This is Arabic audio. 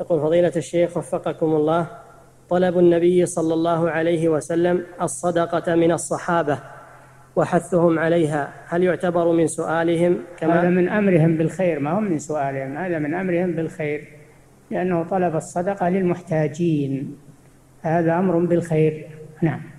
يقول فضيلة الشيخ وفقكم الله، طلب النبي صلى الله عليه وسلم الصدقة من الصحابة وحثهم عليها، هل يعتبر من سؤالهم؟ هذا من أمرهم بالخير، ما هم من سؤالهم، هذا من أمرهم بالخير، لأنه طلب الصدقة للمحتاجين، هذا أمر بالخير. نعم.